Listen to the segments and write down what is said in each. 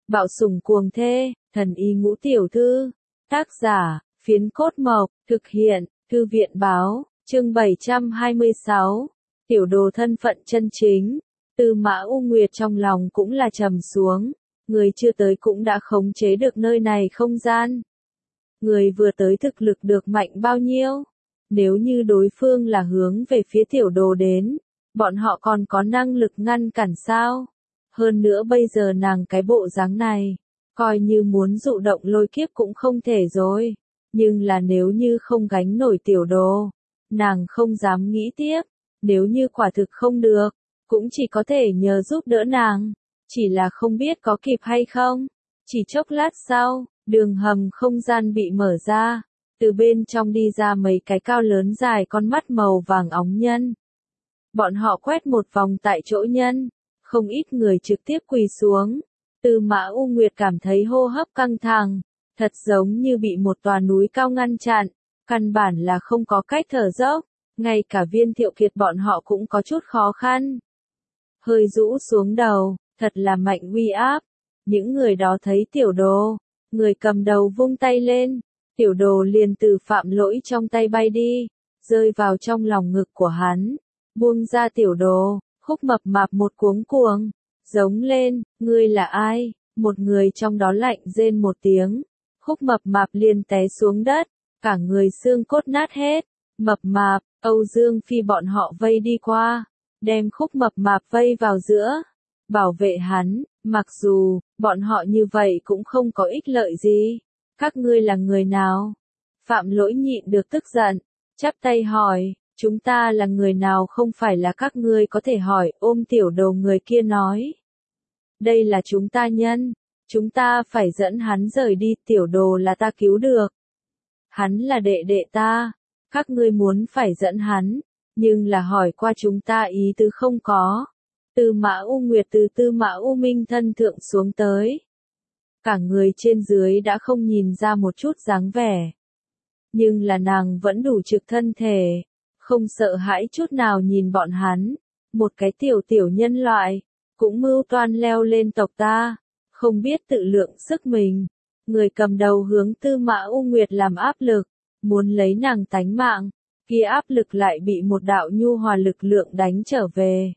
Bạo sủng cuồng thê, thần y ngũ tiểu thư. Tác giả, Phiến Cốt Mộc, thực hiện, Thư viện báo, chương 726. Tiểu đồ thân phận chân chính. Tư Mã U Nguyệt trong lòng cũng là trầm xuống, người chưa tới cũng đã khống chế được nơi này không gian. Người vừa tới thực lực được mạnh bao nhiêu? Nếu như đối phương là hướng về phía tiểu đồ đến, bọn họ còn có năng lực ngăn cản sao? Hơn nữa bây giờ nàng cái bộ dáng này, coi như muốn dụ động lôi kiếp cũng không thể rồi. Nhưng là nếu như không gánh nổi tiểu đồ, nàng không dám nghĩ tiếp. Nếu như quả thực không được, cũng chỉ có thể nhờ giúp đỡ nàng. Chỉ là không biết có kịp hay không. Chỉ chốc lát sau, đường hầm không gian bị mở ra. Từ bên trong đi ra mấy cái cao lớn dài con mắt màu vàng óng nhân. Bọn họ quét một vòng tại chỗ nhân. Không ít người trực tiếp quỳ xuống. Tư Mã U Nguyệt cảm thấy hô hấp căng thẳng. Thật giống như bị một tòa núi cao ngăn chặn. Căn bản là không có cách thở dốc. Ngay cả Viên Thiệu Kiệt bọn họ cũng có chút khó khăn. Hơi rũ xuống đầu, thật là mạnh uy áp. Những người đó thấy tiểu đồ. Người cầm đầu vung tay lên. Tiểu đồ liền từ Phạm Lỗi trong tay bay đi. Rơi vào trong lòng ngực của hắn. Buông ra tiểu đồ. Khúc Mập Mạp một cuống cuồng. Giống lên, ngươi là ai? Một người trong đó lạnh rên một tiếng. Khúc Mập Mạp liền té xuống đất. Cả người xương cốt nát hết. Mập Mạp, Âu Dương Phi bọn họ vây đi qua. Đem Khúc Mập Mạp vây vào giữa. Bảo vệ hắn, mặc dù, bọn họ như vậy cũng không có ích lợi gì. Các ngươi là người nào? Phạm Lỗi nhịn được tức giận. Chắp tay hỏi, chúng ta là người nào không phải là các ngươi có thể hỏi, ôm tiểu đồ người kia nói. Đây là chúng ta nhân. Chúng ta phải dẫn hắn rời đi, tiểu đồ là ta cứu được. Hắn là đệ đệ ta. Các ngươi muốn phải dẫn hắn, nhưng là hỏi qua chúng ta ý tứ không có. Tư Mã U Nguyệt từ Tư Mã U Minh thân thượng xuống tới. Cả người trên dưới đã không nhìn ra một chút dáng vẻ. Nhưng là nàng vẫn đủ trực thân thể, không sợ hãi chút nào nhìn bọn hắn. Một cái tiểu nhân loại, cũng mưu toan leo lên tộc ta, không biết tự lượng sức mình. Người cầm đầu hướng Tư Mã U Nguyệt làm áp lực, muốn lấy nàng tánh mạng, kia áp lực lại bị một đạo nhu hòa lực lượng đánh trở về.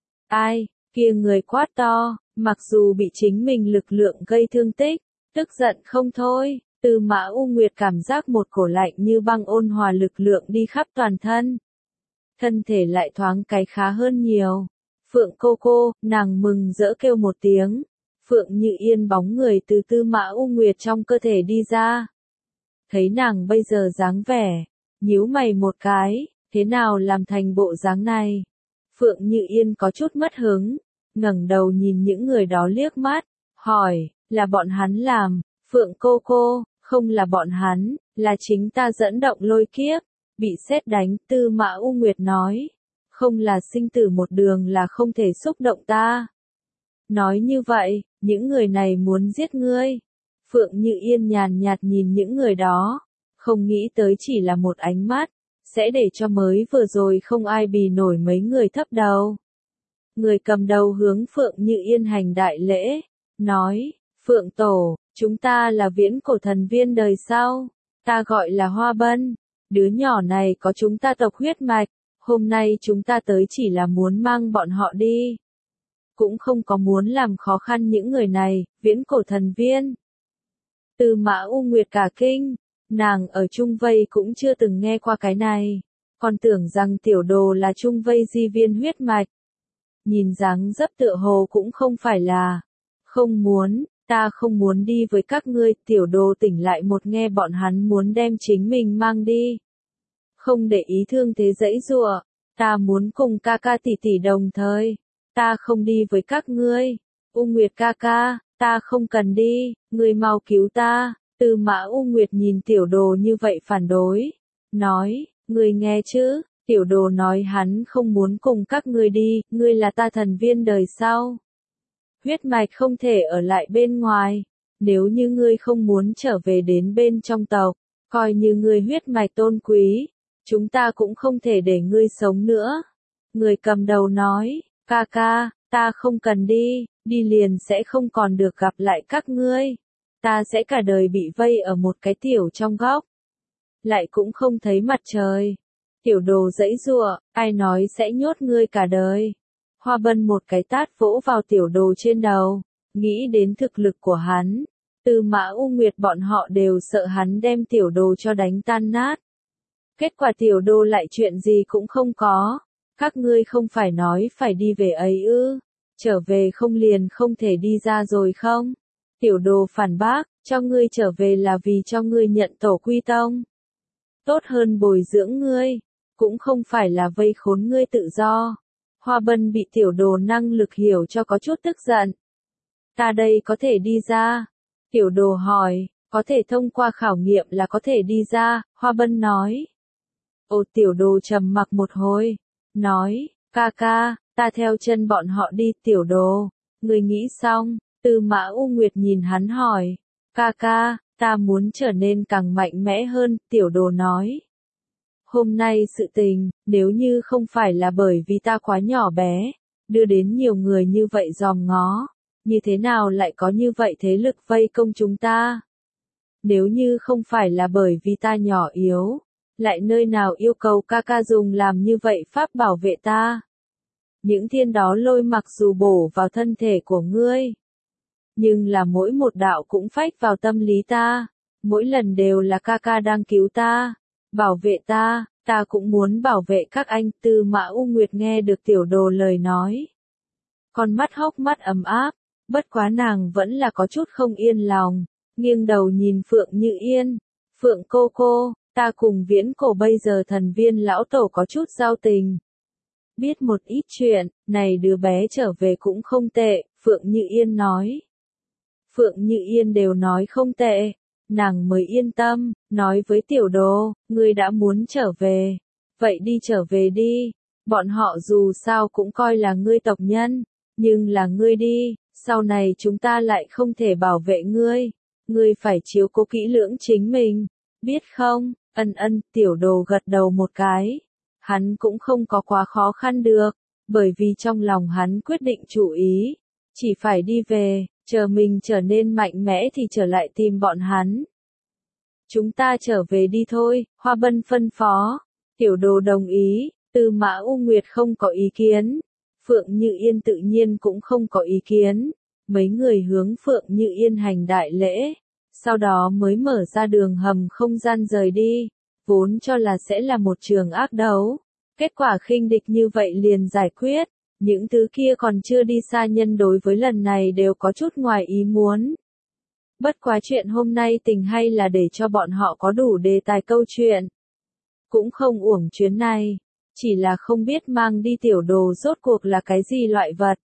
Ai, kia người quát to, mặc dù bị chính mình lực lượng gây thương tích, tức giận không thôi, Tư Mã U Nguyệt cảm giác một cổ lạnh như băng ôn hòa lực lượng đi khắp toàn thân. Thân thể lại thoáng cái khá hơn nhiều. Phượng cô, nàng mừng rỡ kêu một tiếng. Phượng Như Yên bóng người từ Tư Mã U Nguyệt trong cơ thể đi ra. Thấy nàng bây giờ dáng vẻ, nhíu mày một cái, thế nào làm thành bộ dáng này? Phượng Như Yên có chút mất hứng, ngẩng đầu nhìn những người đó liếc mắt, hỏi, là bọn hắn làm? Phượng cô, không là bọn hắn, là chính ta dẫn động lôi kiếp, bị sét đánh. Tư Mã U Nguyệt nói, không là sinh tử một đường là không thể xúc động ta. Nói như vậy, những người này muốn giết ngươi. Phượng Như Yên nhàn nhạt nhìn những người đó, không nghĩ tới chỉ là một ánh mắt, sẽ để cho mới vừa rồi không ai bì nổi mấy người thấp đầu. Người cầm đầu hướng Phượng Như Yên hành đại lễ, nói, Phượng Tổ, chúng ta là viễn cổ thần viên đời sau, ta gọi là Hoa Bân, đứa nhỏ này có chúng ta tộc huyết mạch, hôm nay chúng ta tới chỉ là muốn mang bọn họ đi. Cũng không có muốn làm khó khăn những người này, viễn cổ thần viên. Tư Mã U Nguyệt cả kinh, nàng ở Trung Vây cũng chưa từng nghe qua cái này, còn tưởng rằng tiểu đồ là Trung Vây di viên huyết mạch. Nhìn dáng dấp tựa hồ cũng không phải là, không muốn, ta không muốn đi với các ngươi. Tiểu đồ tỉnh lại một nghe bọn hắn muốn đem chính mình mang đi. Không để ý thương thế dãy giụa, ta muốn cùng ca ca tỷ tỷ đồng thời, ta không đi với các ngươi. U Nguyệt ca, ta không cần đi, ngươi mau cứu ta. Tư Mã U Nguyệt nhìn tiểu đồ như vậy phản đối, nói, ngươi nghe chứ, tiểu đồ nói hắn không muốn cùng các ngươi đi, ngươi là ta thần viên đời sau. Huyết mạch không thể ở lại bên ngoài, nếu như ngươi không muốn trở về đến bên trong tộc, coi như ngươi huyết mạch tôn quý, chúng ta cũng không thể để ngươi sống nữa. Người cầm đầu nói, ca, Ta không cần đi, đi liền sẽ không còn được gặp lại các ngươi. Ta sẽ cả đời bị vây ở một cái tiểu trong góc. Lại cũng không thấy mặt trời. Tiểu đồ giãy giụa, ai nói sẽ nhốt ngươi cả đời. Hoa Bân một cái tát vỗ vào tiểu đồ trên đầu, nghĩ đến thực lực của hắn. Tư Mã U Nguyệt bọn họ đều sợ hắn đem tiểu đồ cho đánh tan nát. Kết quả tiểu đồ lại chuyện gì cũng không có. Các ngươi không phải nói phải đi về ấy ư, trở về không liền không thể đi ra rồi không? Tiểu đồ phản bác, cho ngươi trở về là vì cho ngươi nhận tổ quy tông. Tốt hơn bồi dưỡng ngươi, cũng không phải là vây khốn ngươi tự do. Hoa Bân bị tiểu đồ năng lực hiểu cho có chút tức giận. Ta đây có thể đi ra? Tiểu đồ hỏi, có thể thông qua khảo nghiệm là có thể đi ra, Hoa Bân nói. Ồ, tiểu đồ trầm mặc một hồi, nói, ca ca, ta theo chân bọn họ đi. Tiểu đồ, người nghĩ xong? Tư Mã U Nguyệt nhìn hắn hỏi, ca ca, ta muốn trở nên càng mạnh mẽ hơn. Tiểu đồ nói, hôm nay sự tình, nếu như không phải là bởi vì ta quá nhỏ bé, đưa đến nhiều người như vậy dòm ngó, như thế nào lại có như vậy thế lực vây công chúng ta? Nếu như không phải là bởi vì ta nhỏ yếu, lại nơi nào yêu cầu ca ca dùng làm như vậy pháp bảo vệ ta? Những thiên đó lôi mặc dù bổ vào thân thể của ngươi, nhưng là mỗi một đạo cũng phách vào tâm lý ta, mỗi lần đều là ca ca đang cứu ta, bảo vệ ta, ta cũng muốn bảo vệ các anh. Tư Mã U Nguyệt nghe được tiểu đồ lời nói, con mắt hốc mắt ấm áp, bất quá nàng vẫn là có chút không yên lòng, nghiêng đầu nhìn Phượng Như Yên, Phượng cô, ta cùng Viễn Cổ bây giờ thần viên lão tổ có chút giao tình. Biết một ít chuyện, này đứa bé trở về cũng không tệ, Phượng Như Yên nói. Phượng Như Yên đều nói không tệ, nàng mới yên tâm, nói với tiểu đồ, ngươi đã muốn trở về, vậy đi trở về đi, bọn họ dù sao cũng coi là ngươi tộc nhân, nhưng là ngươi đi, sau này chúng ta lại không thể bảo vệ ngươi phải chiếu cố kỹ lưỡng chính mình, biết không? Ân, tiểu đồ gật đầu một cái, hắn cũng không có quá khó khăn được, bởi vì trong lòng hắn quyết định chủ ý, chỉ phải đi về, chờ mình trở nên mạnh mẽ thì trở lại tìm bọn hắn. Chúng ta trở về đi thôi, Hoa Bân phân phó. Tiểu đồ đồng ý, Tư Mã U Nguyệt không có ý kiến. Phượng Như Yên tự nhiên cũng không có ý kiến. Mấy người hướng Phượng Như Yên hành đại lễ. Sau đó mới mở ra đường hầm không gian rời đi. Vốn cho là sẽ là một trường ác đấu. Kết quả khinh địch như vậy liền giải quyết. Những thứ kia còn chưa đi xa nhân đối với lần này đều có chút ngoài ý muốn. Bất quá chuyện hôm nay tình hay là để cho bọn họ có đủ đề tài câu chuyện. Cũng không uổng chuyến này, chỉ là không biết mang đi tiểu đồ rốt cuộc là cái gì loại vật.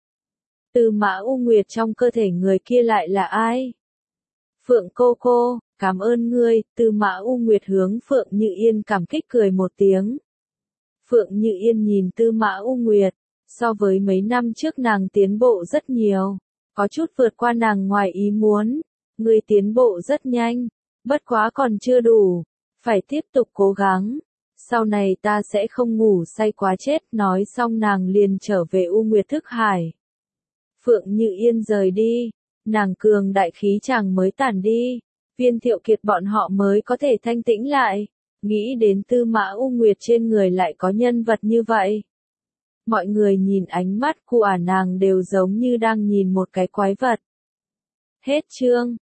Tư Mã U Nguyệt trong cơ thể người kia lại là ai? Phượng cô, cảm ơn ngươi. Tư Mã U Nguyệt hướng Phượng Như Yên cảm kích cười một tiếng. Phượng Như Yên nhìn Tư Mã U Nguyệt, so với mấy năm trước nàng tiến bộ rất nhiều, có chút vượt qua nàng ngoài ý muốn. Ngươi tiến bộ rất nhanh, bất quá còn chưa đủ, phải tiếp tục cố gắng. Sau này ta sẽ không ngủ say quá chết. Nói xong nàng liền trở về U Nguyệt Thức Hải. Phượng Như Yên rời đi, nàng cường đại khí chàng mới tản đi, Viên Thiệu Kiệt bọn họ mới có thể thanh tĩnh lại. Nghĩ đến Tư Mã U Nguyệt trên người lại có nhân vật như vậy. Mọi người nhìn ánh mắt của nàng đều giống như đang nhìn một cái quái vật. Hết chương.